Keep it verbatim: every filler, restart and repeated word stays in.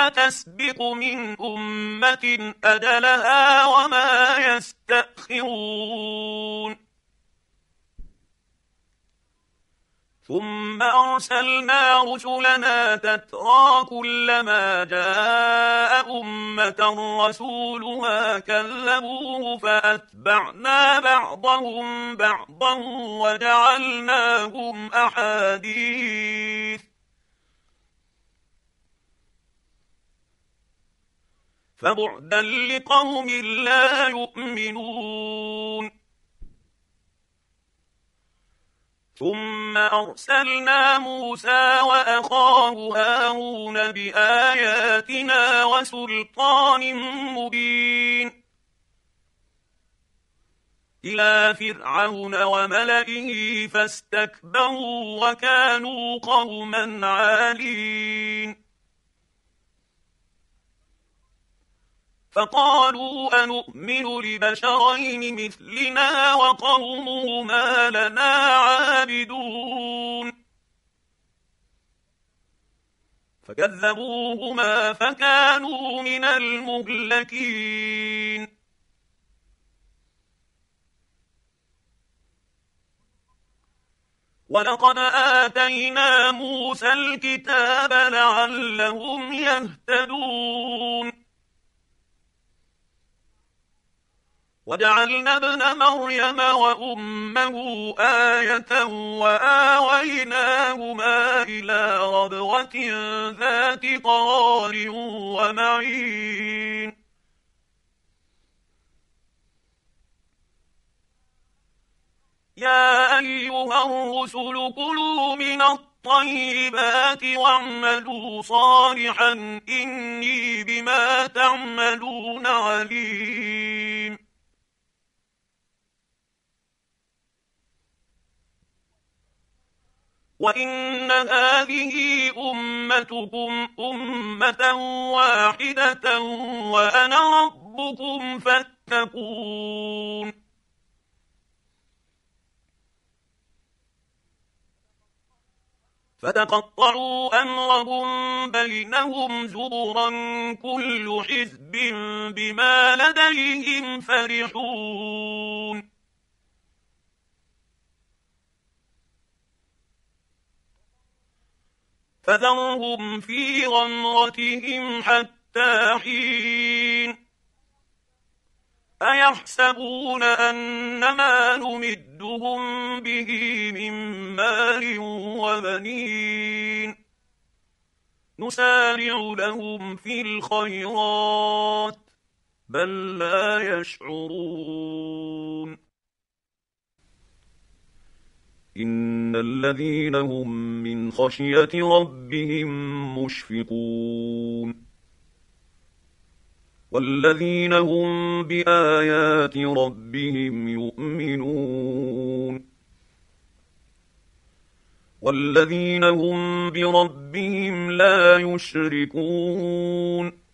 ما تسبق من أمة أجلها وما يستأخرون. ثم أرسلنا رسلنا تترى كلما جاء أمة رسولها كذبوه فأتبعنا بعضهم بعضا وجعلناهم أحاديث فبعدا لقوم لا يؤمنون. ثم أرسلنا موسى وأخاه هارون بآياتنا وسلطان مبين إلى فرعون وملئه فاستكبروا وكانوا قوما عالين. فقالوا أنؤمن لبشرين مثلنا وقومهما لنا عابدون. فكذبوهما فكانوا من المهلكين. ولقد آتينا موسى الكتاب لعلهم يهتدون. وجعلنا ابن مريم وأمه آية وآويناهما إلى ربوة ذات قرار ومعين. يا أيها الرسل كلوا من الطيبات واعملوا صالحا إني بما تعملون عليم. وإن هذه أمتكم أمة واحدة وأنا ربكم فاتقون. فتقطعوا أمرهم بينهم زبرا كل حزب بما لديهم فرحون. فذرهم في غمرتهم حتى حين. أيحسبون أنما نمدهم به من مال وبنين نسارع لهم في الخيرات بل لا يشعرون. إن الذين هم من خشية ربهم مشفقون والذين هم بآيات ربهم يؤمنون والذين هم بربهم لا يشركون